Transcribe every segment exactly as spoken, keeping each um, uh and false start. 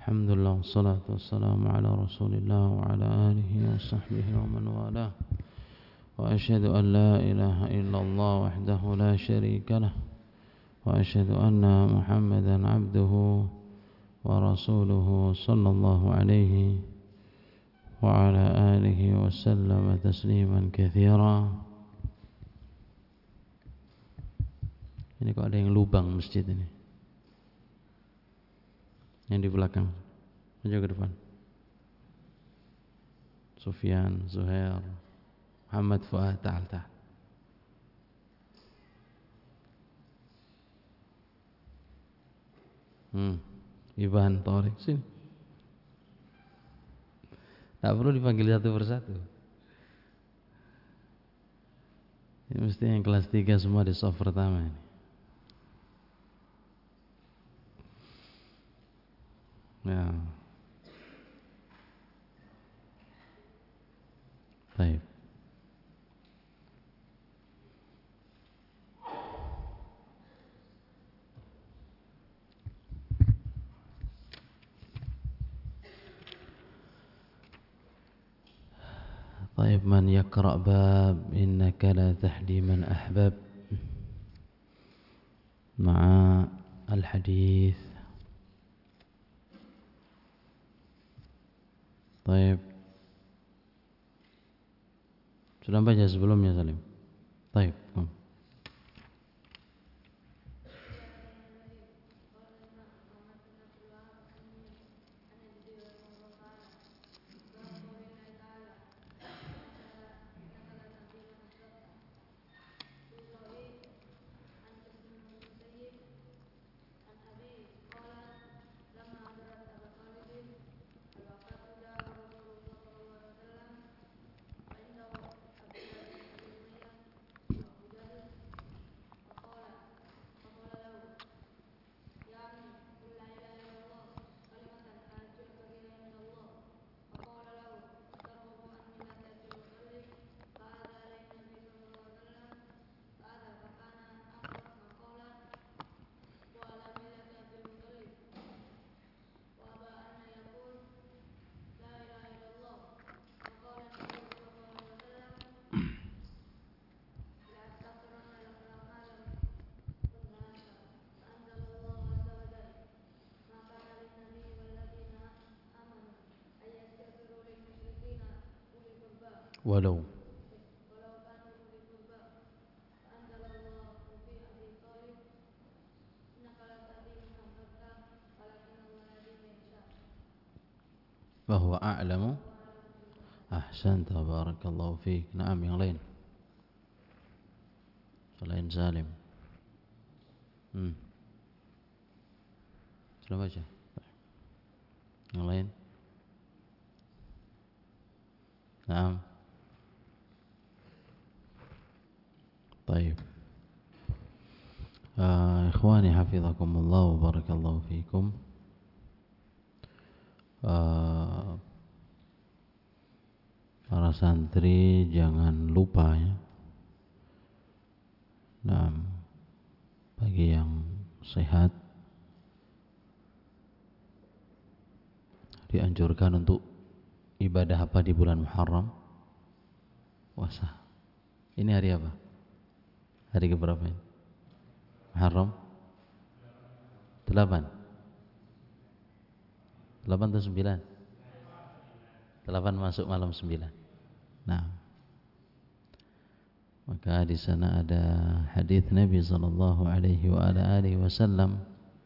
Alhamdulillah, wassalatu wassalamu ala rasulillah wa ala alihi wa sahbihi wa man walah. Wa ashhadu an la ilaha illallah wahdahu la sharika lah. Wa ashhadu anna Muhammadan abduhu wa rasuluhu sallallahu alaihi wa ala alihi wa sallama tasliman katsira. Ini kok ada yang lubang masjid ini? Yang di belakang, maju ke depan. Sufyan, Zuhair, Muhammad Fuad, ta'al ta'al. Hmm, Iban, Tariq, sini. Tak perlu dipanggil satu persatu. Ini mesti yang kelas tiga semua di soft pertama ini. Ya. Baik. طيب من يقرأ باب إنك لا تهدي من أحبب مع الحديث. طيب sudah baca sebelumnya Salim? طيب hmm. Walau bahwa a'lamu. Ahsan, tabarakallahu fiik. Naam, yang lain selain Salim. Hmm. Sudah baca? Yang lain? Naam. طيب uh, ikhwani hafizakumullah wa barakallahu fikum. uh, para santri jangan lupa ya, nah, bagi yang sehat dianjurkan untuk ibadah apa di bulan Muharram? Puasa. Ini hari apa? Hari keberapa ini? Muharram? Delapan. Delapan atau sembilan? Delapan masuk malam sembilan. Nah, maka di sana ada hadis Nabi Sallallahu Alaihi wa ala alihi Wasallam.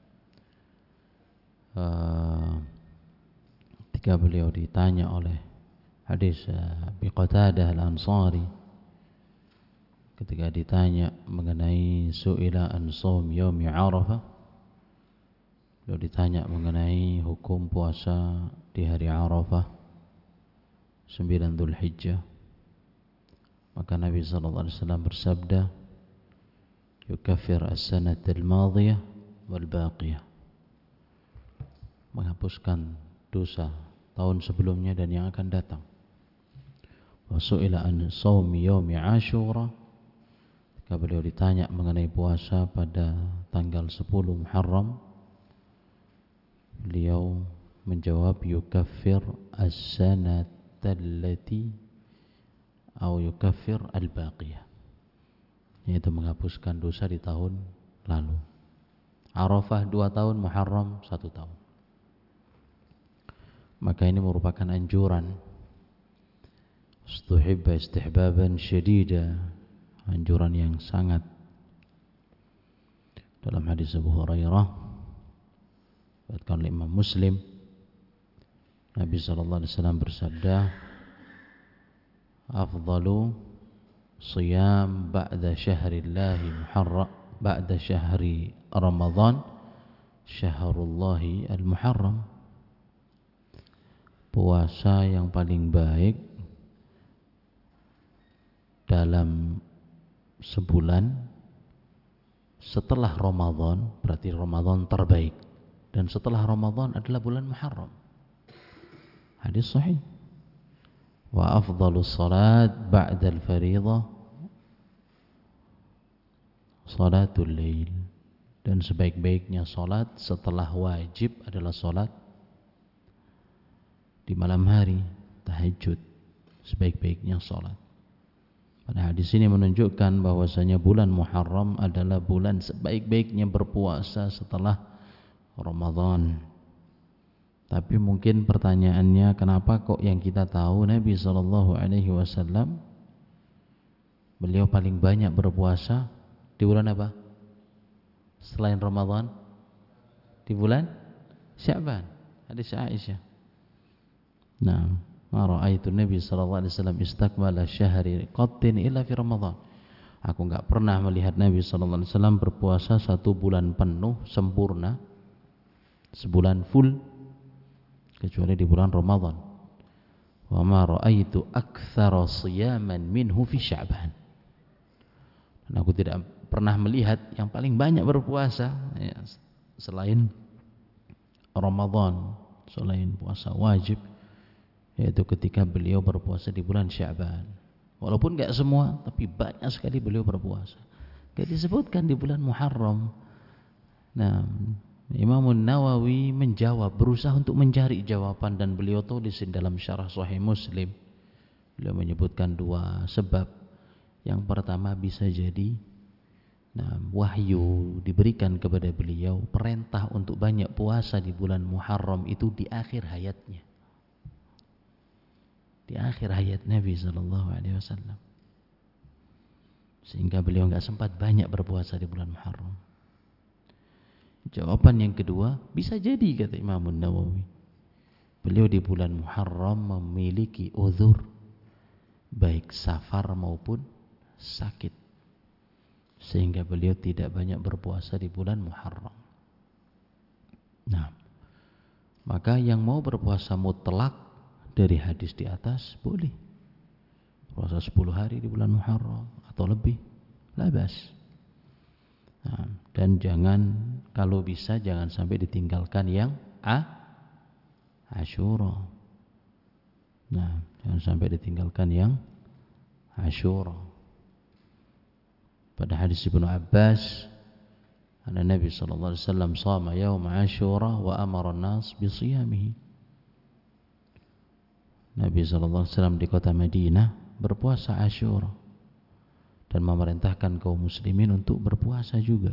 Uh, ketika beliau ditanya oleh hadis uh, Abi Qatadah Al-Ansari, ketika ditanya mengenai su'ila an shaum yaumi Arafah, beliau ditanya mengenai hukum puasa di hari Arafah sembilan Dzulhijjah, maka Nabi sallallahu alaihi wasallam bersabda, yukaffir as-sanata al-madhiyah wal baqiyah, menghapuskan dosa tahun sebelumnya dan yang akan datang. Wa su'ila an shaumi yaumi Asyura, ketika beliau ditanya mengenai puasa pada tanggal sepuluh Muharram, beliau menjawab yukaffir as-sanatallati atau yukaffir al-baqiyah, yaitu menghapuskan dosa di tahun lalu. Arafah dua tahun, Muharram satu tahun. Maka ini merupakan anjuran, istuhibba istihbaban syadida, anjuran yang sangat. Dalam hadis Abu Hurairah diriwayatkan oleh Imam Muslim, Nabi sallallahu alaihi wasallam bersabda, afdalu siyam ba'da syahrillahi muharram ba'da syahri Ramadan syahrullahi al-muharram. Puasa yang paling baik dalam sebulan setelah Ramadan, berarti Ramadan terbaik, dan setelah Ramadan adalah bulan Muharram. Hadis sahih. Wa afdhalus salat ba'da al-fariidhah salatul lail, dan sebaik-baiknya salat setelah wajib adalah salat di malam hari, tahajud, sebaik-baiknya salat. Pada hadis ini menunjukkan bahwasanya bulan Muharram adalah bulan sebaik-baiknya berpuasa setelah Ramadan. Tapi mungkin pertanyaannya, kenapa kok yang kita tahu Nabi sallallahu alaihi wasallam beliau paling banyak berpuasa di bulan apa? Selain Ramadan? Di bulan Sya'ban. Hadis Aisyah. Nah, ma ra'aitu Nabi sallallahu alaihi wasallam istakmala syahri qattin illa fi Ramadan. Aku enggak pernah melihat Nabi sallallahu alaihi wasallam berpuasa satu bulan penuh sempurna, sebulan full, kecuali di bulan Ramadan. Wa ma ra'aitu aktsara siyaman minhu fi Sya'ban. Dan aku tidak pernah melihat yang paling banyak berpuasa ya, selain Ramadan, selain puasa wajib, yaitu ketika beliau berpuasa di bulan Sya'ban. Walaupun enggak semua, tapi banyak sekali beliau berpuasa. Enggak disebutkan di bulan Muharram. Nah, Imam Nawawi menjawab, berusaha untuk mencari jawaban, dan beliau tulis dalam syarah Sahih Muslim. Beliau menyebutkan dua sebab. Yang pertama, bisa jadi nah, wahyu diberikan kepada beliau, perintah untuk banyak puasa di bulan Muharram itu di akhir hayatnya. Di akhir hayat Nabi sallallahu alaihi wasallam. Sehingga beliau enggak sempat banyak berpuasa di bulan Muharram. Jawaban yang kedua, bisa jadi kata Imam Nawawi, beliau di bulan Muharram memiliki uzur, baik safar maupun sakit, sehingga beliau tidak banyak berpuasa di bulan Muharram. Nah, maka yang mau berpuasa mutlak dari hadis di atas boleh puasa sepuluh hari di bulan Muharram atau lebih, labas. Nah, dan jangan, kalau bisa jangan sampai ditinggalkan yang a Asyura. Nah, jangan sampai ditinggalkan yang Asyura. Pada hadis Ibnu Abbas, anna Nabi sallallahu alaihi wasallam shama yaum Asyura wa amara an-nas bi shiyamihi. Nabi sallallahu alaihi wasallam di kota Madinah berpuasa Asyura dan memerintahkan kaum muslimin untuk berpuasa juga.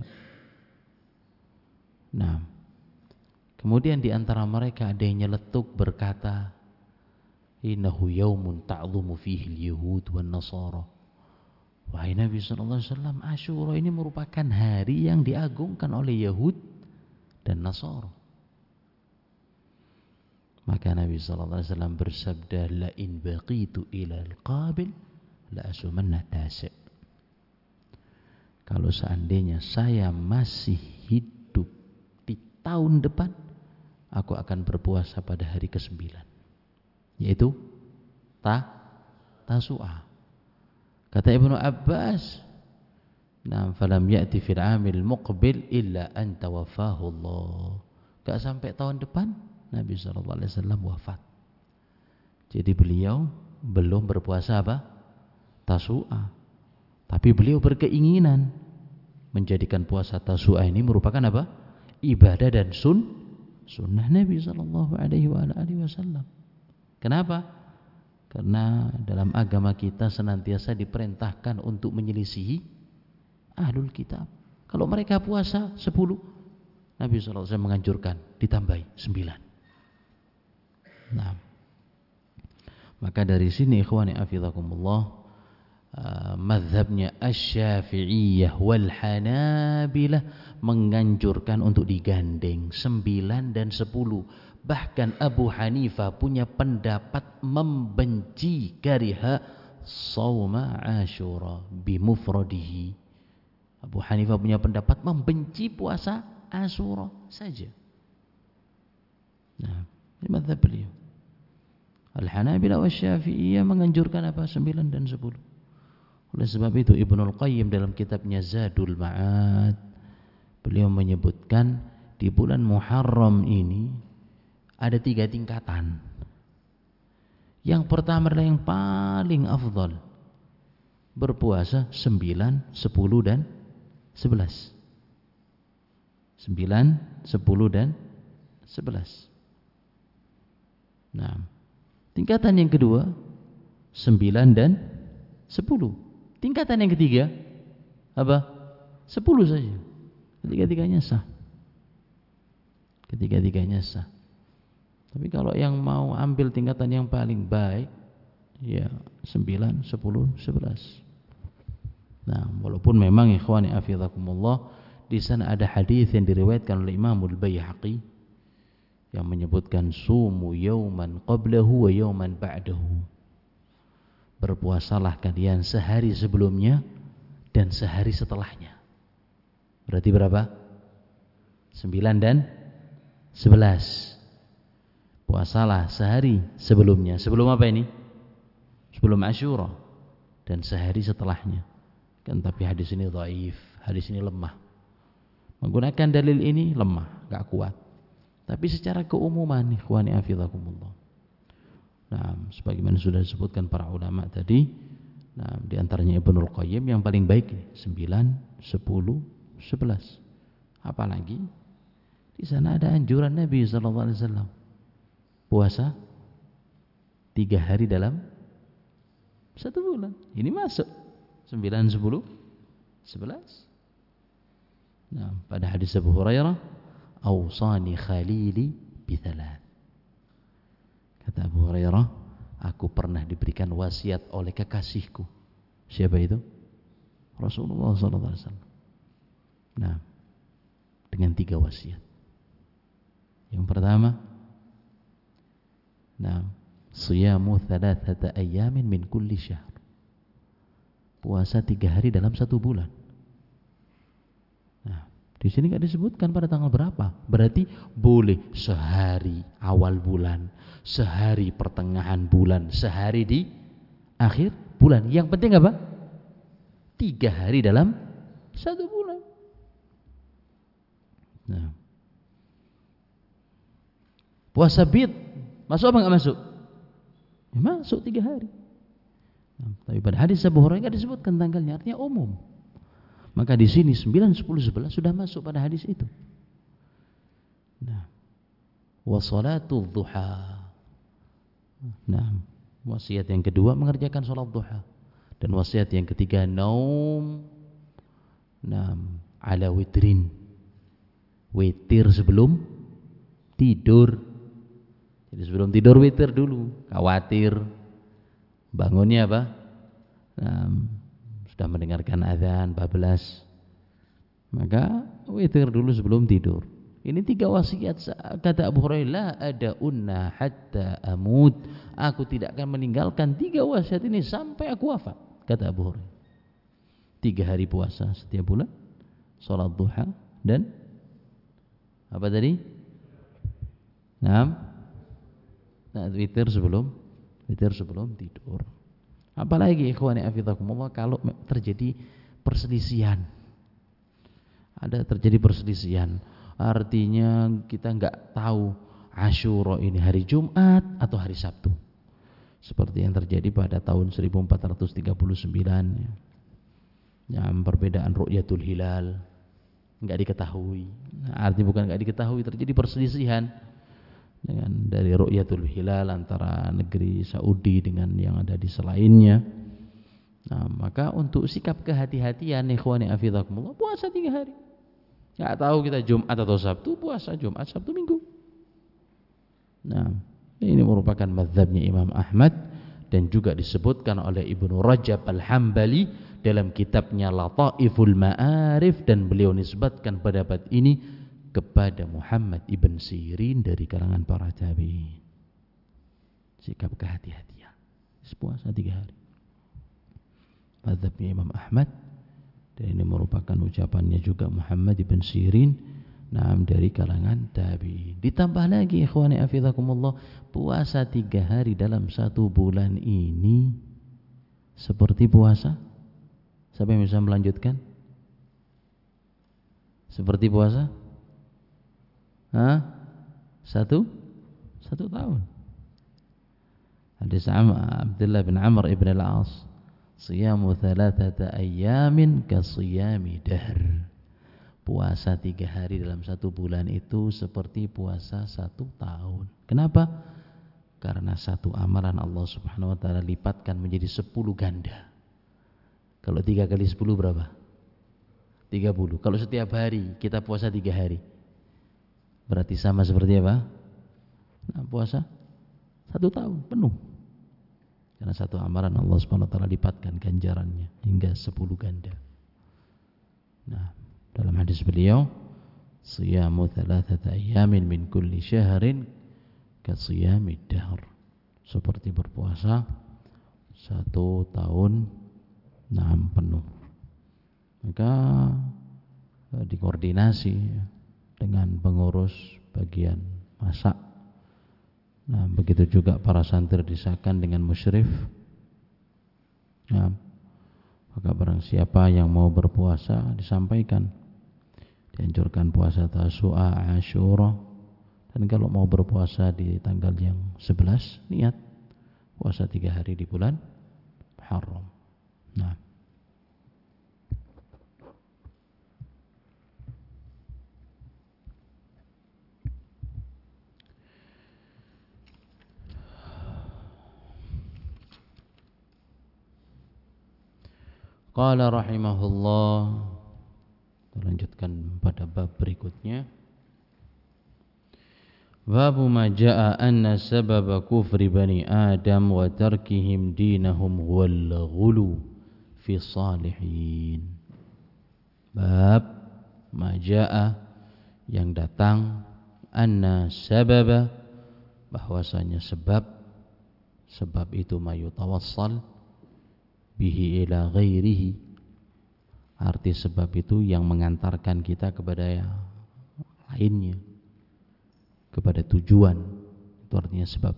Nah, kemudian di antara mereka ada yang nyeletuk berkata, innahu yaumun ta'dhumu fihi al-yahud wan nasara. Wahai Nabi sallallahu alaihi wasallam, Asyura ini merupakan hari yang diagungkan oleh Yahud dan Nasara. Maka Nabi sallallahu alaihi wasallam bersabda, la in baqitu ila al-qabil la asumanna tasi'. Kalau seandainya saya masih hidup di tahun depan, aku akan berpuasa pada hari kesembilan, yaitu ta Tasu'ah. Kata Ibnu Abbas, "Nam falam ya'ti fil 'amil muqbil illa an tawafahu Allah." Enggak sampai tahun depan Nabi sallallahu alaihi wasallam wafat. Jadi beliau belum berpuasa apa? Tasu'ah. Tapi beliau berkeinginan menjadikan puasa Tasu'ah ini merupakan apa? Ibadah dan sun sunnah Nabi sallallahu alaihi wasallam. Kenapa? Karena dalam agama kita senantiasa diperintahkan untuk menyelisihi ahlul kitab. Kalau mereka puasa sepuluh, Nabi sallallahu alaihi wasallam menganjurkan ditambahi sembilan. Nah, maka dari sini ikhwani afizakumullah, uh, mazhabnya Asy-Syafi'iyah wal Hanabilah menganjurkan untuk digandeng sembilan dan sepuluh. Bahkan Abu Hanifah punya pendapat membenci kariha shauma Asyura bimufradihi. Abu Hanifah punya pendapat membenci puasa Asyura saja. Nah, ini mazhab beliau. Al-Hanabilah wa Syafi'iyah menganjurkan apa? sembilan dan sepuluh. Oleh sebab itu Ibnul Qayyim dalam kitabnya Zadul Ma'ad, beliau menyebutkan di bulan Muharram ini ada tiga tingkatan. Yang pertama adalah yang paling afdal, berpuasa sembilan, sepuluh dan sebelas. sembilan, sepuluh dan sebelas. Nah, tingkatan yang kedua sembilan dan sepuluh. Tingkatan yang ketiga apa? sepuluh saja. Ketiga-tiganya sah. Ketiga-tiganya sah. Tapi kalau yang mau ambil tingkatan yang paling baik, ya sembilan, sepuluh, sebelas. Nah, walaupun memang ikhwani afizakumullah, di sana ada hadis yang diriwayatkan oleh Imamul Baihaqi yang menyebutkan sumu yauman qablahu wa yauman ba'dahu. Berpuasalah kalian sehari sebelumnya dan sehari setelahnya. Berarti berapa? sembilan dan sebelas. Puasalah sehari sebelumnya. Sebelum apa ini? Sebelum Asyura. Dan sehari setelahnya. Kan tapi hadis ini dhaif, hadis ini lemah. Menggunakan dalil ini lemah, enggak kuat. Tapi secara keumuman ikhwani afizakumullah. Nah, sebagaimana sudah disebutkan para ulama tadi, nah di antaranya Ibnul Qayyim yang paling baik sembilan, sepuluh, sebelas. Apalagi di sana ada anjuran Nabi sallallahu alaihi wasallam. Puasa tiga hari dalam satu bulan. Ini masuk sembilan, sepuluh, sebelas. Nah, pada hadis Abu Hurairah, "Awsani khalili bithalat." Kata Abu Hurairah, aku pernah diberikan wasiat oleh kekasihku. Siapa itu? Rasulullah sallallahu alaihi wasallam. Nah, dengan tiga wasiat. Yang pertama, nah, siyamu thalathata ayyamin min kulli syahr. Puasa tiga hari dalam satu bulan. Nah, di sini enggak disebutkan pada tanggal berapa. Berarti boleh sehari awal bulan, sehari pertengahan bulan, sehari di akhir bulan. Yang penting apa? Tiga hari dalam satu bulan. Nah, puasa bid masuk apa enggak masuk? Ya, masuk tiga hari. Nah, tapi pada hadis Abu Hurairah enggak disebutkan tanggalnya, artinya umum. Maka di sini sembilan, sepuluh, sebelas sudah masuk pada hadis itu. Nah, wa salatu duha. Nah, wasiat yang kedua mengerjakan salat duha. Dan wasiat yang ketiga naum nah, ala witrin. Witir sebelum tidur. Jadi sebelum tidur witir dulu, khawatir bangunnya apa? Nah, sudah mendengarkan azan empat belas. Maka witir dulu sebelum tidur. Ini tiga wasiat kata Abu Hurairah, la ada unna hatta amut. Aku tidak akan meninggalkan tiga wasiat ini sampai aku wafat, kata Abu Hurairah. Tiga hari puasa setiap bulan, salat duha dan apa tadi? Nah, nah witir sebelum witir sebelum tidur. Apalagi ikhwani afizakumullah kalau terjadi perselisihan. Ada terjadi perselisihan. Artinya kita enggak tahu Asyura ini hari Jumat atau hari Sabtu. Seperti yang terjadi pada tahun seribu empat ratus tiga puluh sembilan. Yang perbedaan ru'yatul hilal. nggak diketahui. Nah, arti bukan nggak diketahui, terjadi perselisihan dengan dari ru'yatul hilal antara negeri Saudi dengan yang ada di selainnya. Nah, maka untuk sikap kehati-hatian ikhwani afizakumullah, puasa tiga hari. Nggak tahu kita Jumat atau Sabtu, puasa Jumat, Sabtu, Minggu. Nah, ini merupakan mazhabnya Imam Ahmad dan juga disebutkan oleh Ibnu Rajab Al-Hambali dalam kitabnya Lataiful Ma'arif, dan beliau nisbatkan pendapat ini kepada Muhammad ibn Sirin dari kalangan para tabi'in. Sikap kehati-hatian, puasa tiga hari. Mazhabnya Imam Ahmad, dan ini merupakan ucapannya juga Muhammad ibn Sirin, nah dari kalangan tabi'in. Ditambah lagi ikhwani afizakumullah, puasa tiga hari dalam satu bulan ini seperti puasa, siapa yang bisa melanjutkan? Seperti puasa? Hah? Satu? Satu tahun. Hadis Abdullah bin Amr ibn al-As, siyamu thalathata ayyamin ka siyami dahr. Puasa tiga hari dalam satu bulan itu seperti puasa satu tahun. Kenapa? Karena satu amalan Allah subhanahu wa ta'ala lipatkan menjadi sepuluh ganda. Kalau tiga kali sepuluh berapa? Tiga puluh. Kalau setiap hari kita puasa tiga hari, berarti sama seperti apa? Nah, puasa satu tahun penuh. Karena satu amalan Allah subhanahu wa ta'ala lipatkan ganjarannya hingga sepuluh ganda. Nah, dalam hadis beliau, siyamu thalathata ayyamin min kulli syahrin ka siyamid dahr. Seperti berpuasa satu tahun enam penuh. Maka dikoordinasi dengan pengurus bagian masak. Nah, begitu juga para santri disahkan dengan musyrif. Nah, maka barang siapa yang mau berpuasa disampaikan, dianjurkan puasa Tasu'a, Asyura, dan kalau mau berpuasa di tanggal yang sebelas, niat puasa tiga hari di bulan Muharram. Nah, qala rahimahullah, lanjutkan pada bab berikutnya. Bab ma jaa anna sababa kufri bani Adam wa tarkihim dinahum wal ghulu fi salihin. Bab ma jaa, yang datang, anna sababa, bahwasanya sebab, sebab itu mayutawassal bihi ila ghairihi, arti sebab itu yang mengantarkan kita kepada yang lainnya, kepada tujuan, itu artinya sebab.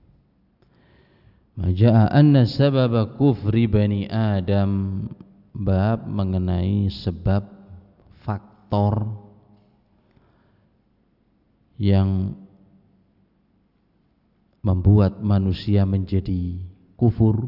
Majaa anna sababa kufri bani Adam, bab mengenai sebab, faktor yang membuat manusia menjadi kufur,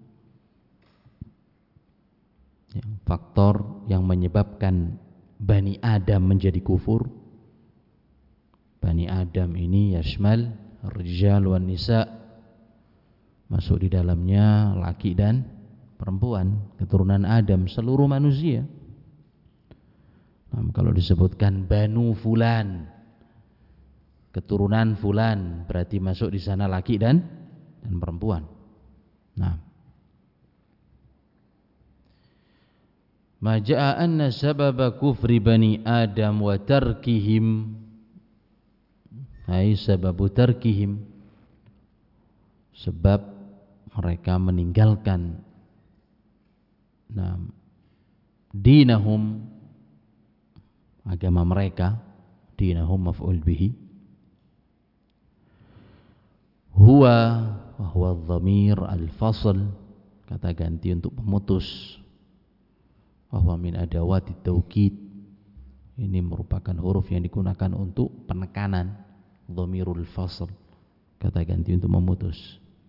faktor yang menyebabkan Bani Adam menjadi kufur. Bani Adam ini yashmal rijal wan nisa, masuk di dalamnya laki dan perempuan, keturunan Adam, seluruh manusia. Nah, kalau disebutkan Banu Fulan, keturunan Fulan, berarti masuk di sana laki dan dan perempuan. Nah, ma jaa anna sababa kufri bani Adam wa tarkihim, ai sababu tarkihim, sebab mereka meninggalkan, nah, dinahum, agama mereka, dinahum maf'ul bihi, huwa wa huwa dhamir al-fasl, kata ganti untuk memutus, bahwa min adawati taukid, ini merupakan huruf yang digunakan untuk penekanan, dhamirul fasl, kata ganti untuk memutus.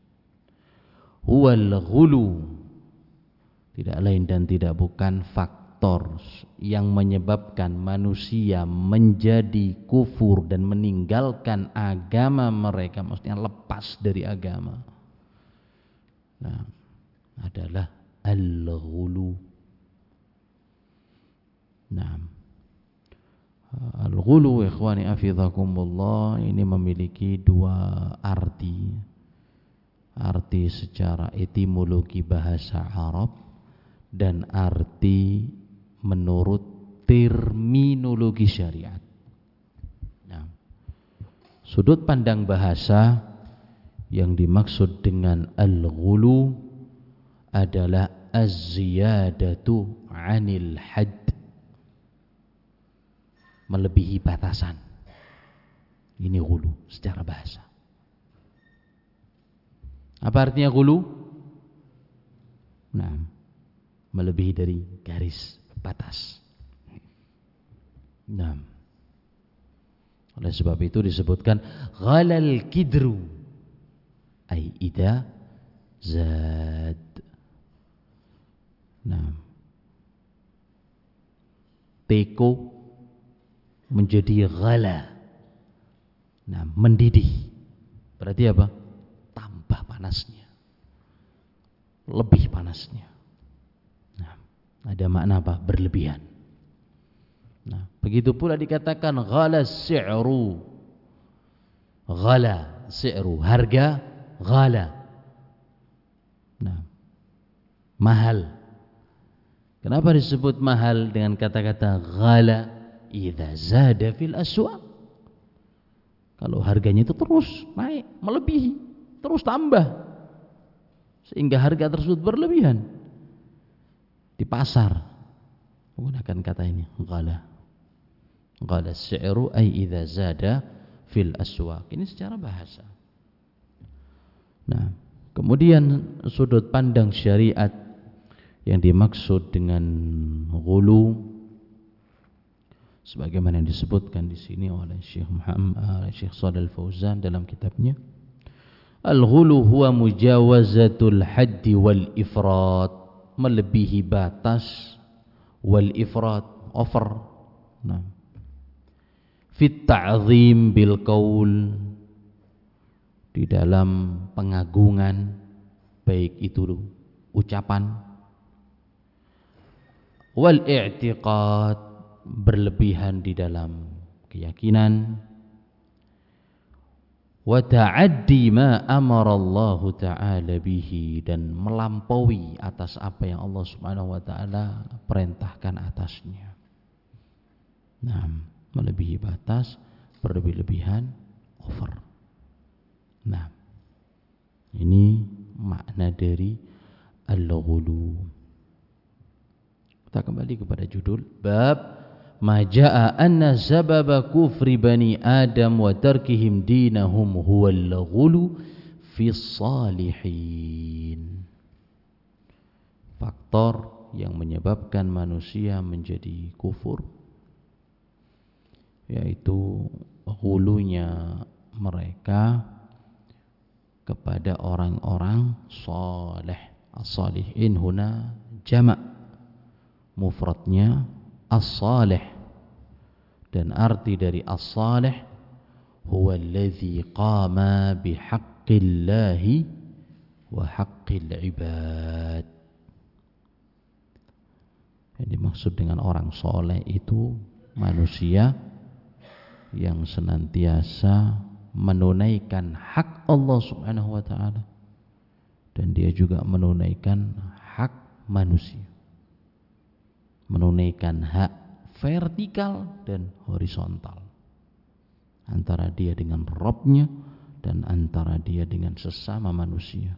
Huwal ghulu, tidak lain dan tidak bukan faktor faktor yang menyebabkan manusia menjadi kufur dan meninggalkan agama mereka, maksudnya lepas dari agama, nah, adalah al-ghulu. Nah, al-ghulu ikhwani afizakumullah ini memiliki dua arti. Arti secara etimologi bahasa Arab dan arti menurut terminologi syariat. Nah, sudut pandang bahasa yang dimaksud dengan al-ghulu adalah az-ziyadatu 'anil hadd, melebihi batasan. Ini ghulu secara bahasa. Apa artinya ghulu? Nah, melebihi dari garis batas. Nah, oleh sebab itu disebutkan ghalal kidru, ay ida zad. Nah, teko menjadi ghala. Nah, mendidih. Berarti apa? Tambah panasnya, lebih panasnya. Nah, ada makna apa? Berlebihan. Nah, begitu pula dikatakan ghala si'ru. Ghala si'ru, harga, ghala. Nah, mahal. Kenapa disebut mahal dengan kata-kata ghala? Idza zada fil aswaq. Kalau harganya itu terus naik, melebihi, terus tambah, sehingga harga tersebut berlebihan. Di pasar menggunakan kata ini, ghala. Ghala si'ru ay idza zada fil aswaq. Ini secara bahasa. Nah, kemudian sudut pandang syariat yang dimaksud dengan ghulu sebagaimana yang disebutkan di sini oleh Syekh Muhammad uh, Syekh Shalih Al-Fauzan dalam kitabnya, al-ghulu huwa mujawazatul haddi wal ifrat, melebihi batas, wal ifrat, over. Nah, fit ta'zim bil qaul, di dalam pengagungan, baik itu ucapan, wal i'tiqad, berlebihan di dalam keyakinan, wa ta'addi ma amara Allah ta'ala bihi, dan melampaui atas apa yang Allah Subhanahu wa taala perintahkan atasnya. Nah, melebihi batas, berlebih-lebihan, over. Nah, ini makna dari al-ghulu. Kita kembali kepada judul bab ma jaa anna sababa kufri bani Adam wa tarkihim dinahum huwa al-ghulu fi salihin. Faktor yang menyebabkan manusia menjadi kufur, yaitu ghulunya mereka kepada orang-orang saleh. As-salihin huna jama', mufradnya as-salih, dan arti dari as-salih huwa alladhi qama bihaqqillahi wa haqqil ibad. Yang dimaksud dengan orang soleh itu manusia yang senantiasa menunaikan hak Allah Subhanahu wa taala, dan dia juga menunaikan hak manusia, menunaikan hak vertikal dan horizontal antara dia dengan Rabbnya dan antara dia dengan sesama manusia.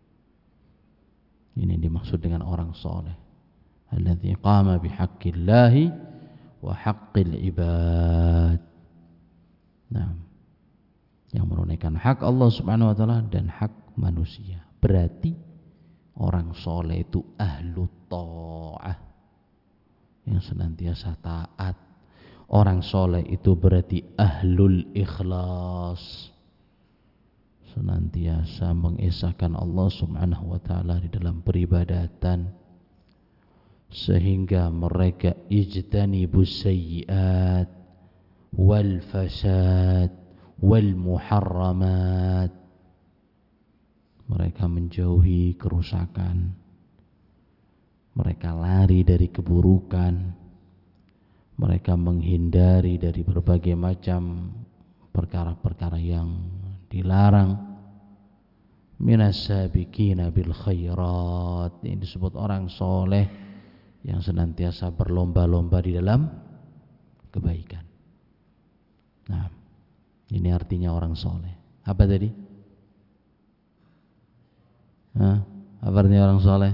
Ini dimaksud dengan orang soleh, alladzi qama bihaqqillahi wa haqqil ibad. Nah, yang menunaikan hak Allah Subhanahu wa taala dan hak manusia. Berarti orang soleh itu ahlu ta'ah, yang senantiasa taat. Orang soleh itu berarti ahlul ikhlas, senantiasa mengesahkan Allah Subhanahu wa taala di dalam peribadatan, sehingga mereka ijtanibus sayyi'at wal fasad wal muharramat, mereka menjauhi kerusakan, mereka lari dari keburukan, mereka menghindari dari berbagai macam perkara-perkara yang dilarang. Minas sabiqina bil khairat, ini disebut orang soleh yang senantiasa berlomba-lomba di dalam kebaikan. Nah, ini artinya orang soleh. Apa tadi? Hah? Apa artinya orang soleh?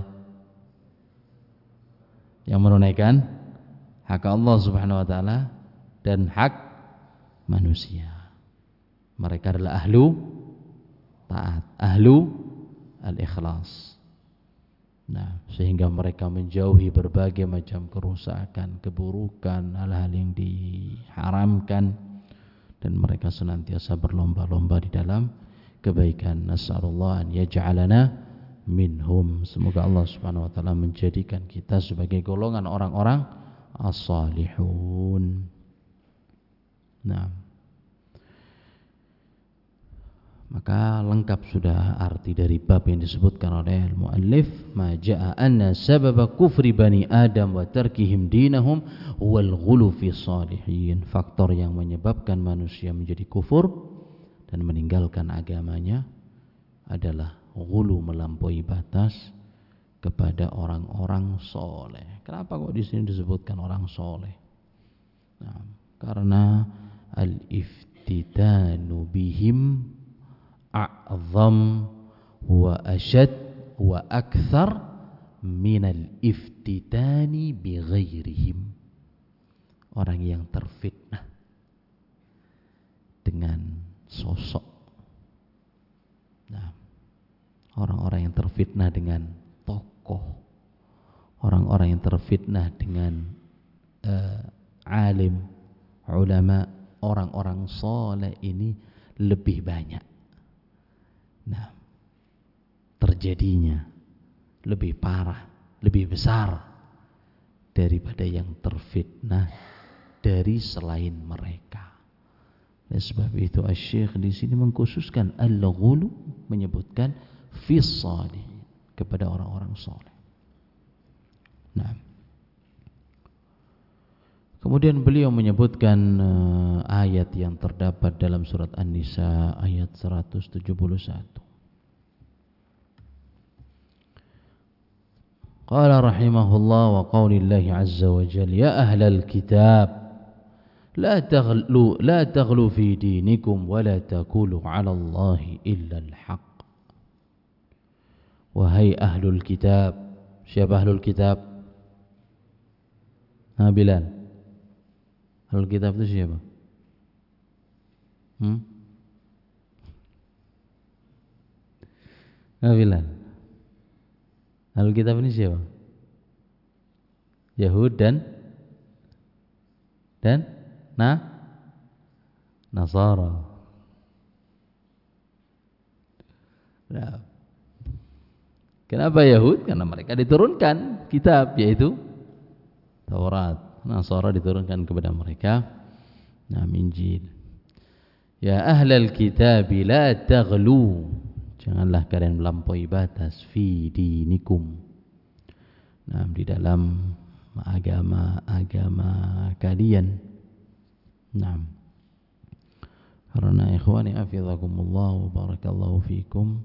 Yang menunaikan hak Allah Subhanahu wa taala dan hak manusia. Mereka adalah ahlu taat, ahlu al-ikhlas. Nah, sehingga mereka menjauhi berbagai macam kerusakan, keburukan, hal-hal yang diharamkan, dan mereka senantiasa berlomba-lomba di dalam kebaikan. Nas'alullah an yaj'alana minhum. Semoga Allah Subhanahu wa taala menjadikan kita sebagai golongan orang-orang as-salihun. Nah, maka lengkap sudah arti dari bab yang disebutkan oleh al-muallif, ma jaa anna sababa kufri bani adam wa tarkihim dinahum wal ghulu fi salihin. Faktor yang menyebabkan manusia menjadi kufur dan meninggalkan agamanya adalah ghulu, melampaui batas kepada orang-orang soleh. Kenapa kok di sini disebutkan orang soleh? Nah, karena al-iftitanu bihim a'zam wa ashad wa akthar minal iftitani bi ghairihim. Orang yang terfitnah dengan sosok, nah, orang-orang yang terfitnah dengan tokoh, orang-orang yang terfitnah dengan uh, alim, ulama, orang-orang soleh ini lebih banyak. Nah, terjadinya lebih parah, lebih besar daripada yang terfitnah dari selain mereka. Dan sebab itu Asy-Syaikh di sini mengkhususkan al-ghulu, menyebutkan fi shalihin, kepada orang-orang saleh. Nah, kemudian beliau menyebutkan uh, ayat yang terdapat dalam surat An-Nisa ayat seratus tujuh puluh satu. Qala rahimahullah wa qaulillahi azza wa jalla ya ahlal kitab la taghlu la taghlu fi dinikum wa la taqulu 'ala Allahi illa al-haq. Wahai ahlul kitab. Siapa ahlul kitab? Ha, Bilal. Ahlul kitab itu siapa? Hmm? Ha, Bilal. Ahlul kitab ini siapa? Yahud dan dan nah Nasara. Nah, kenapa Yahud? Karena mereka diturunkan kitab, yaitu Taurat. Nasara diturunkan kepada mereka nah Injil. Ya ahlal kitab la taghlu, janganlah kalian melampaui batas fi dinikum, nah di dalam agama-agama kalian. Nah, karena ikhwani hafizakumullah wa barakallahu fikum,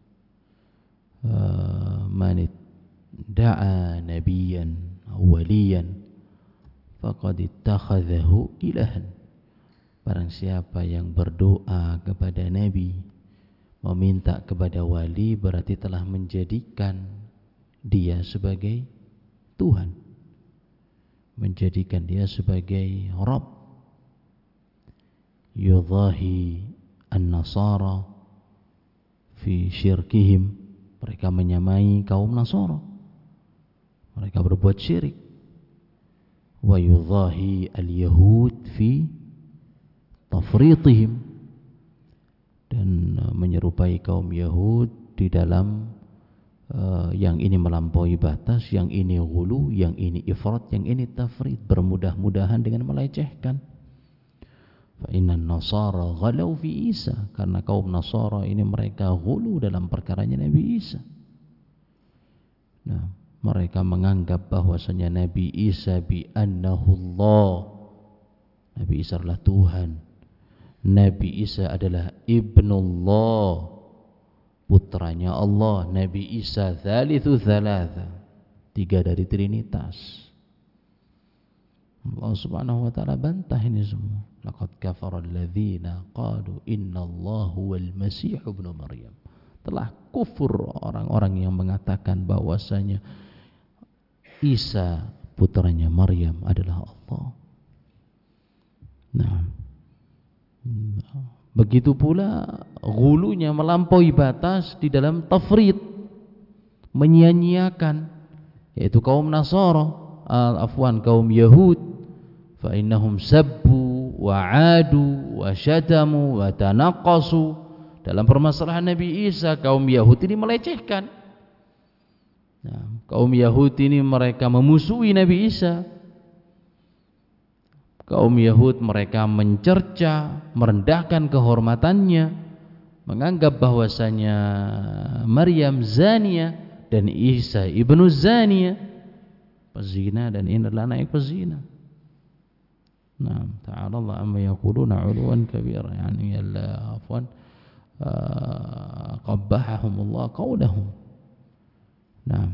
uh, man da'a nabiyan aw waliyan faqad ittakhadhahu ilahan. Barang siapa yang berdoa kepada nabi, meminta kepada wali, berarti telah menjadikan dia sebagai Tuhan, menjadikan dia sebagai Rabb. Yudhahi an-nasara fi syirkihim, mereka menyamai kaum Nasara, mereka berbuat syirik. Wa yudhahi al-yahud fi tafritihim, dan menyerupai kaum Yahud di dalam uh, yang ini melampaui batas, yang ini ghulu, yang ini ifrat, yang ini tafrid, bermudah-mudahan dengan melecehkan. Fa innan nasara ghalau fi Isa, karena kaum Nasara ini mereka ghulu dalam perkaranya Nabi Isa. Nah, mereka menganggap bahwasanya Nabi Isa bi annahu Allah, Nabi Isa adalah Tuhan, Nabi Isa adalah ibnullah, putranya Allah. Nabi Isa thalithu thalatha, tiga dari Trinitas. Allah subhanahu wa ta'ala bantah ini semua. Laqad kafara alladhina qalu innallahu wal masih ibnu Maryam. Telah kufur orang-orang yang mengatakan bahwasanya Isa putranya Maryam adalah Allah. Nah, begitu pula ghulunya melampaui batas di dalam tafrid, menyia-nyiakan, yaitu kaum Nasara, afwan kaum Yahud, fa innahum sabbu wa adu wa syatamu wa tanaqasu. Dalam permasalahan Nabi Isa, kaum Yahudi ini melecehkan. Nah, kaum Yahudi ini mereka memusuhi Nabi Isa. Kaum Yahud mereka mencerca, merendahkan kehormatannya, menganggap bahwasanya Maryam zaniyah dan Isa ibnu zaniyah, pezina, dan ini adalah anak pezina. Nah, ta'ala Allah amma yaquluna 'uluwan kabira, yani alla afwan qabbahahumullah qaulahum. Nah,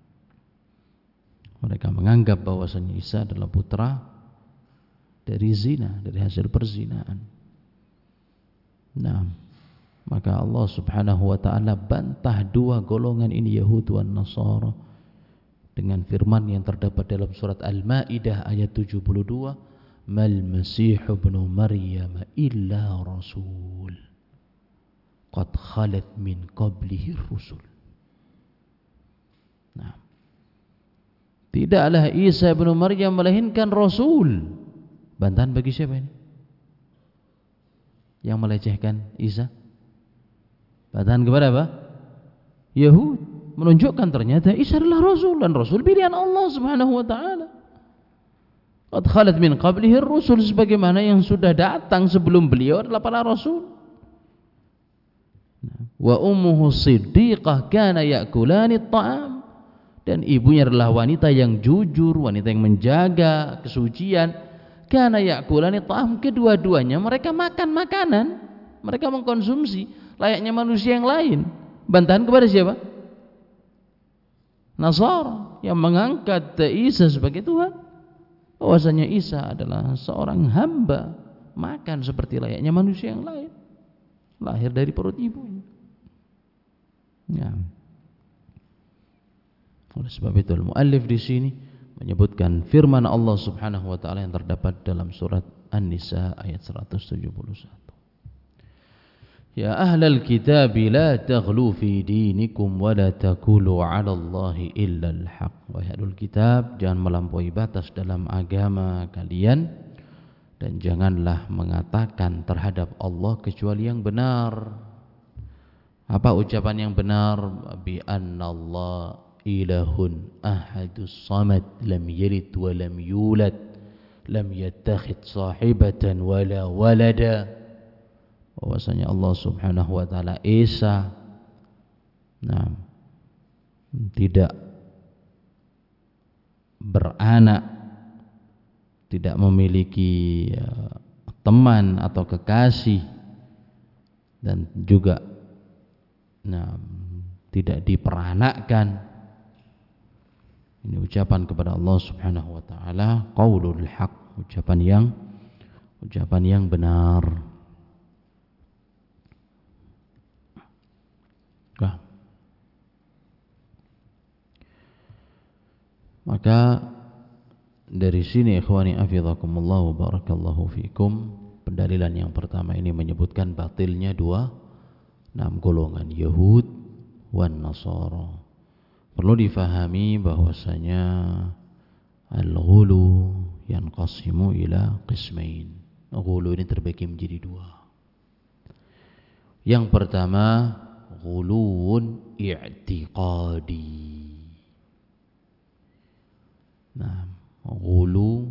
mereka menganggap bahwasanya Isa adalah putra dari zina, dari hasil perzinaan. Nah, maka Allah subhanahu wa ta'ala bantah dua golongan ini, Yahud dan Nasara, dengan firman yang terdapat dalam surat Al-Maidah ayat tujuh puluh dua, mal masih ibnu Maryam illa rasul qad khalat min qablihi rusul. Nah, tidaklah Isa ibnu Maryam melainkan rasul. Bantahan bagi siapa ini yang melecehkan Isa? Bantahan kepada apa? Yahud, menunjukkan ternyata Isa adalah rasul, dan rasul pilihan Allah subhanahu wa ta'ala. Qad khalat min qablihi rusul, sebagaimana yang sudah datang sebelum beliau adalah para rasul. Wa ummuhu siddiqah kana ya'kulani at-ta'am, dan ibunya adalah wanita yang jujur, wanita yang menjaga kesucian. Kana ya'kulani at-ta'am, kedua-duanya mereka makan makanan, mereka mengkonsumsi layaknya manusia yang lain. Bantahan kepada siapa? Nasara yang mengangkat Isa sebagai Tuhan, bahwasanya Isa adalah seorang hamba, makan seperti layaknya manusia yang lain, lahir dari perut ibunya. Ya. Oleh sebab itu al-muallif di sini menyebutkan firman Allah subhanahu wa ta'ala yang terdapat dalam surat An-Nisa ayat seratus tujuh puluh satu. Ya ahlal kitab la taghlu fi dinikum wa la taqulu 'ala Allahi illa al-haq. Wahai ahlul kitab, jangan melampaui batas dalam agama kalian, dan janganlah mengatakan terhadap Allah kecuali yang benar. Apa ucapan yang benar? Bi anna Allah ilahun ahadus samad lam yalid wa lam yulad lam yattakhid sahibatan wala walada. Bahwasanya Allah subhanahu wa ta'ala Esa, nah, tidak beranak, tidak memiliki uh, teman atau kekasih, dan juga nah, tidak diperanakkan. Ini ucapan kepada Allah subhanahu wa ta'ala, qaulul haq, ucapan yang ucapan yang benar. Nah, maka dari sini ikhwani afidhakumullah wa barakallahu fikum, pendalilan yang pertama ini menyebutkan batilnya dua enam golongan, Yahud wan Nasara. Perlu difahami bahwasanya al-ghulu yanqasimu ila qismain. Ghulu ini terbagi menjadi dua. Yang pertama, ghuluun i'tiqadi. Nah, ghulu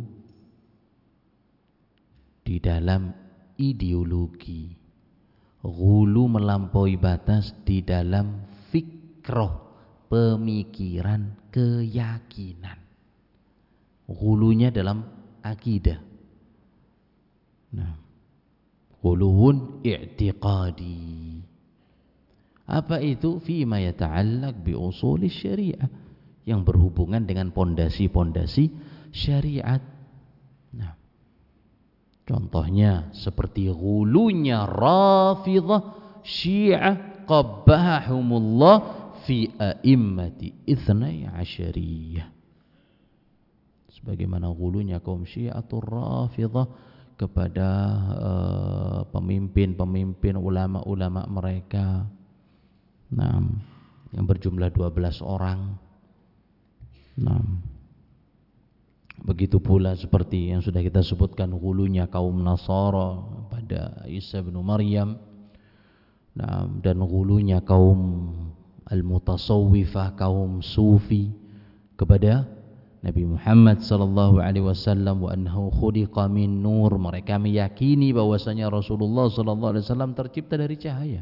di dalam ideologi, ghulu melampaui batas di dalam fikroh, pemikiran, keyakinan. Ghulunya dalam akidah. Nah, ghuluun i'tiqadi. Apa itu? Fima yata'allaq bi usul syariah, yang berhubungan dengan pondasi-pondasi syariat. Nah, contohnya seperti ghulunya Rafidhah Syiah qabbahumullah fi a'immati ithnai asyariyah. Sebagaimana ghulunya kaum Syiatul Rafidhah kepada uh, pemimpin-pemimpin ulama-ulama mereka. Nah, yang berjumlah dua belas orang. Nah, begitu pula seperti yang sudah kita sebutkan ghulunya kaum Nasara pada Isa bin Maryam. Nah, dan ghulunya kaum al-mutasawwifah, kaum sufi kepada Nabi Muhammad sallallahu alaihi wasallam, wa annahu khuliqa min nur. Mereka meyakini bahwasanya Rasulullah sallallahu alaihi wasallam tercipta dari cahaya.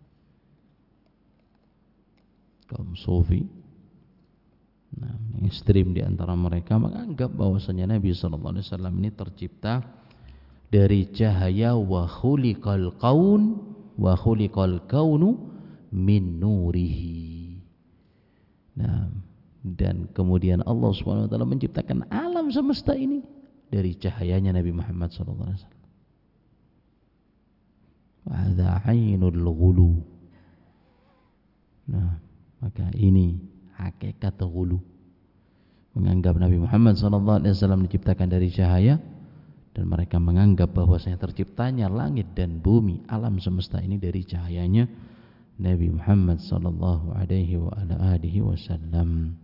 Kaum sufi, nah, ekstrim di antara mereka menganggap bahwasanya Nabi sallallahu alaihi wasallam ini tercipta dari cahaya, wa khuliqal kaun wa khuliqal kaunu min nurihi. Nah, dan kemudian Allah Subhanahu wa taala menciptakan alam semesta ini dari cahayanya Nabi Muhammad sallallahu alaihi wasallam. Wa hadza ainul ghulu. Nah, maka ini hakikat ghulu, menganggap Nabi Muhammad sallallahu alaihi wasallam diciptakan dari cahaya, dan mereka menganggap bahwasanya terciptanya langit dan bumi, alam semesta ini dari cahayanya Nabi Muhammad sallallahu alaihi wa ala alihi wasallam.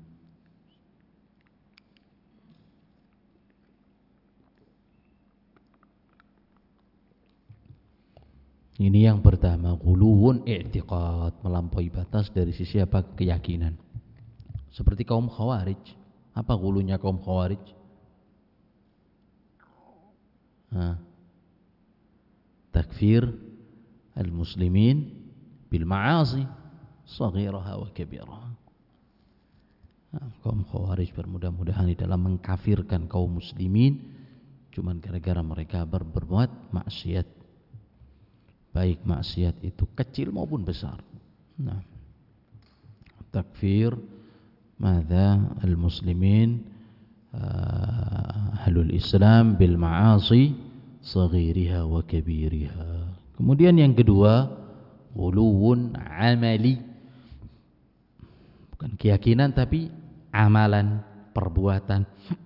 Ini yang pertama, ghuluun i'tiqad, melampaui batas dari sisi apa? Keyakinan. Seperti kaum Khawarij. Apa ghulunya kaum Khawarij? Nah, takfir al-muslimin bil ma'asi saghiraha wa kabiraha. Nah, kaum Khawarij bermudah-mudahan di dalam mengkafirkan kaum muslimin cuman gara-gara mereka ber berbuat maksiat, baik maksiat itu kecil maupun besar. Nah, takfir madza al-muslimin ahlul Islam bil ma'asi saghiriha wa kabiriha. Kemudian yang kedua, ghuluun amali, bukan keyakinan tapi amalan, perbuatan.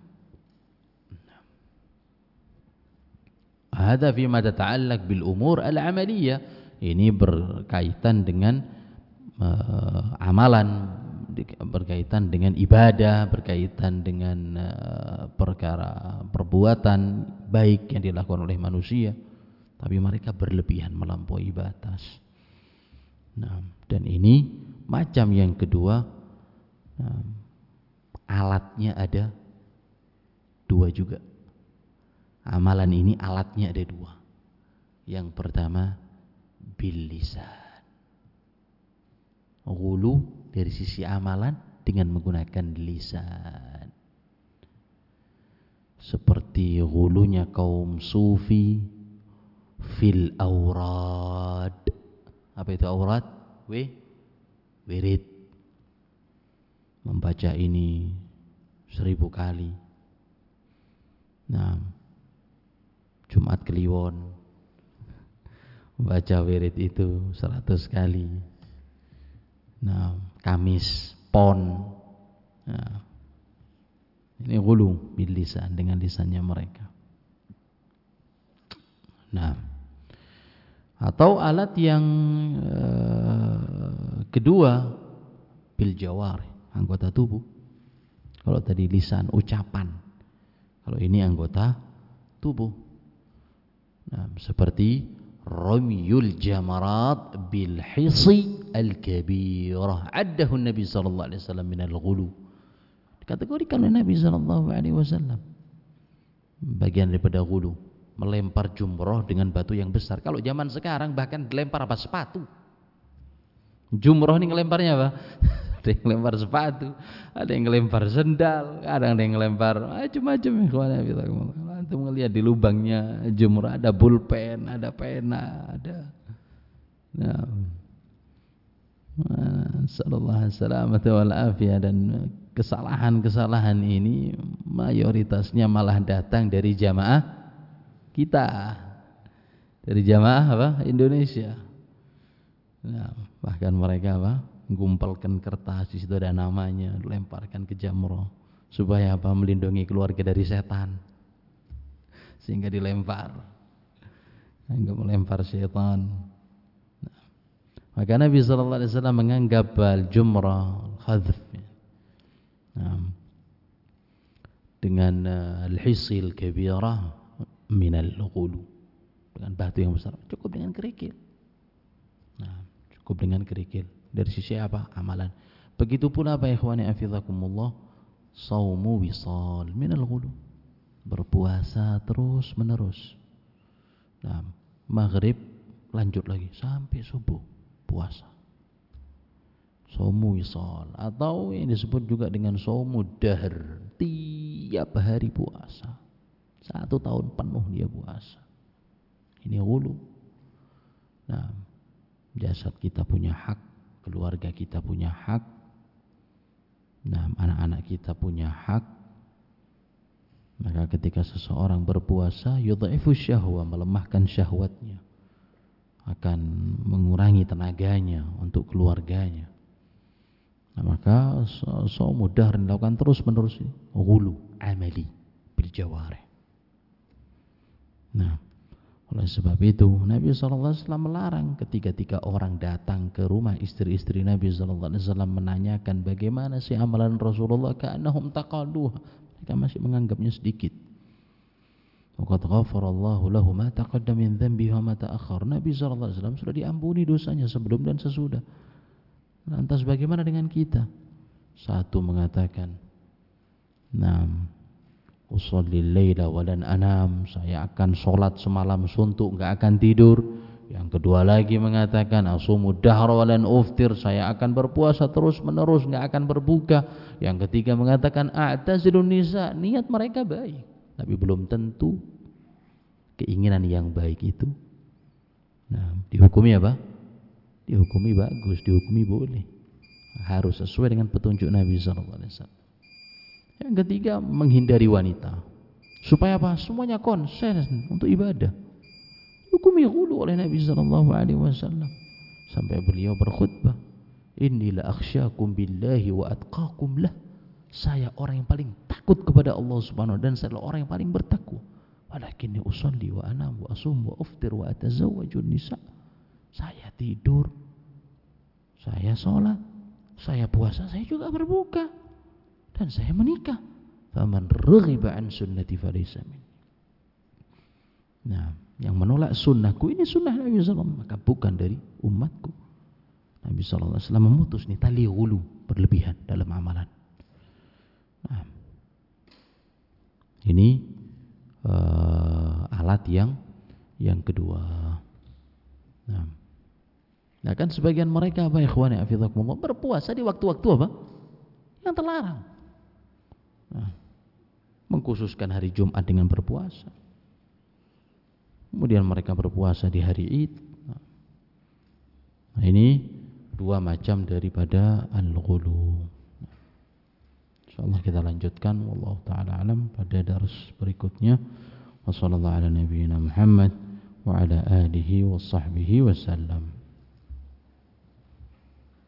Hadza fi ma tata'allaq bil umur al-amaliyah. Ini berkaitan dengan uh, amalan, berkaitan dengan ibadah, berkaitan dengan uh, perkara perbuatan baik yang dilakukan oleh manusia, tapi mereka berlebihan melampaui batas. Nah, dan ini macam yang kedua, nah, alatnya ada dua juga. Amalan ini alatnya ada dua. Yang pertama bil lisan, ghulu dari sisi amalan dengan menggunakan lisan, seperti ghulunya kaum sufi fil aurad. Apa itu aurad? We wirid, membaca ini seribu kali. Nah, Jumat Kliwon baca wirid itu seratus kali. Nah, Kamis Pon. Nah, ini ghulu bil lisan, dengan lisannya mereka. Nah, atau alat yang uh, kedua bil jawari, anggota tubuh. Kalau tadi lisan, ucapan. Kalau ini anggota tubuh. Nah, seperti ramyul jamarat bil hisi al-kabirah. Addahu Nabi sallallahu alaihi wasallam min al-ghulu. Dikategorikan oleh Nabi sallallahu alaihi wasallam bagian daripada ghulu, melempar jumroh dengan batu yang besar. Kalau zaman sekarang bahkan dilempar apa? Sepatu. Jumroh ini ngelemparnya apa? Ada yang ngelempar sepatu, ada yang ngelempar sendal, ada yang ngelempar macam-macam. Antum ngelihat di lubangnya jumroh ada pulpen, ada pena, ada. Nah, sallallahu alaihi wal afiyah. Dan kesalahan-kesalahan ini mayoritasnya malah datang dari jamaah kita, dari jamaah apa? Indonesia. Nah, bahkan mereka apa? Gumpalkan kertas, di situ ada namanya, lemparkan ke jamroh supaya apa? Melindungi keluarga dari setan, sehingga dilempar, enggak melempar setan. Nah, maka Nabi sallallahu alaihi wasallam menganggap al-jumrah khadf, nah, dengan uh, al-hisil kabirah min al-ghulu, dengan batu yang besar, cukup dengan kerikil. Nah, cukup dengan kerikil. Dari sisi apa? Amalan. Begitu pula apa ikhwani hafizakumullah, saumu wisal minal ghulu, berpuasa terus menerus. Nah, maghrib lanjut lagi sampai subuh puasa. Saumu wisal, atau yang disebut juga dengan saumu dahr, tiap hari puasa. Satu tahun penuh dia puasa. Ini ghulu. Nah, jasad kita punya hak, keluarga kita punya hak, nah, anak-anak kita punya hak. Maka ketika seseorang berpuasa, yudha'ifu syahwa, melemahkan syahwatnya, akan mengurangi tenaganya untuk keluarganya. Nah, maka shaum dahr dilakukan terus menerus, ghulu amali bil jawarih. Nah, oleh sebab itu Nabi sallallahu alaihi wasallam melarang ketika tiga orang datang ke rumah istri-istri Nabi sallallahu alaihi wasallam menanyakan bagaimana sih amalan Rasulullah, ka'annahum taqalluha, mereka masih menganggapnya sedikit. Waqad ghafarallahu lahu ma taqaddama min dhanbihi wa ma ta'akhkhar. Nabi sallallahu alaihi wasallam sudah diampuni dosanya sebelum dan sesudah. Lantas bagaimana dengan kita? Satu mengatakan, "Naam, usolli laila walan anam, saya akan sholat semalam suntuk, enggak akan tidur." Yang kedua lagi mengatakan, asumu dahra walan uftir, saya akan berpuasa terus menerus, enggak akan berbuka. Yang ketiga mengatakan, a'tazilun nisa, niat mereka baik, tapi belum tentu keinginan yang baik itu, nah, dihukumi apa? Dihukumi bagus, dihukumi boleh, harus sesuai dengan petunjuk Nabi sallallahu alaihi wasallam. Yang ketiga menghindari wanita, supaya apa? Semuanya konsen untuk ibadah. Hukumi ghulu oleh Nabi sallallahu alaihi wasallam sampai beliau berkhutbah, inni la akhsyakum billahi wa atqakum lah, saya orang yang paling takut kepada Allah Subhanahu wa taala dan saya adalah orang yang paling bertakwa. Walakinni usolli wa anam wa asum wa uftir wa atazawwajun nisa, saya tidur, saya sholat, saya puasa, saya juga berbuka, dan saya menikah. Faman raghiba an sunnati falaysa minni. Nah, yang menolak sunnahku, ini sunnah Nabi sallallahu alaihi wasallam, maka bukan dari umatku. Nabi sallallahu alaihi wasallam memutus nih tali ghulu, berlebihan dalam amalan. Nah, ini uh, alat yang yang kedua. Nah, nah kan sebagian mereka apa ikhwani hafizakumullah berpuasa di waktu-waktu apa? Yang terlarang. Nah, mengkhususkan hari Jumat dengan berpuasa. Kemudian mereka berpuasa di hari Id. Nah, ini dua macam daripada al-ghulu. Insyaallah kita lanjutkan, wallahu taala alam, pada dars berikutnya. Wassallallahu ala nabiyyina Muhammad wa ala alihi wa sahbihi wasallam.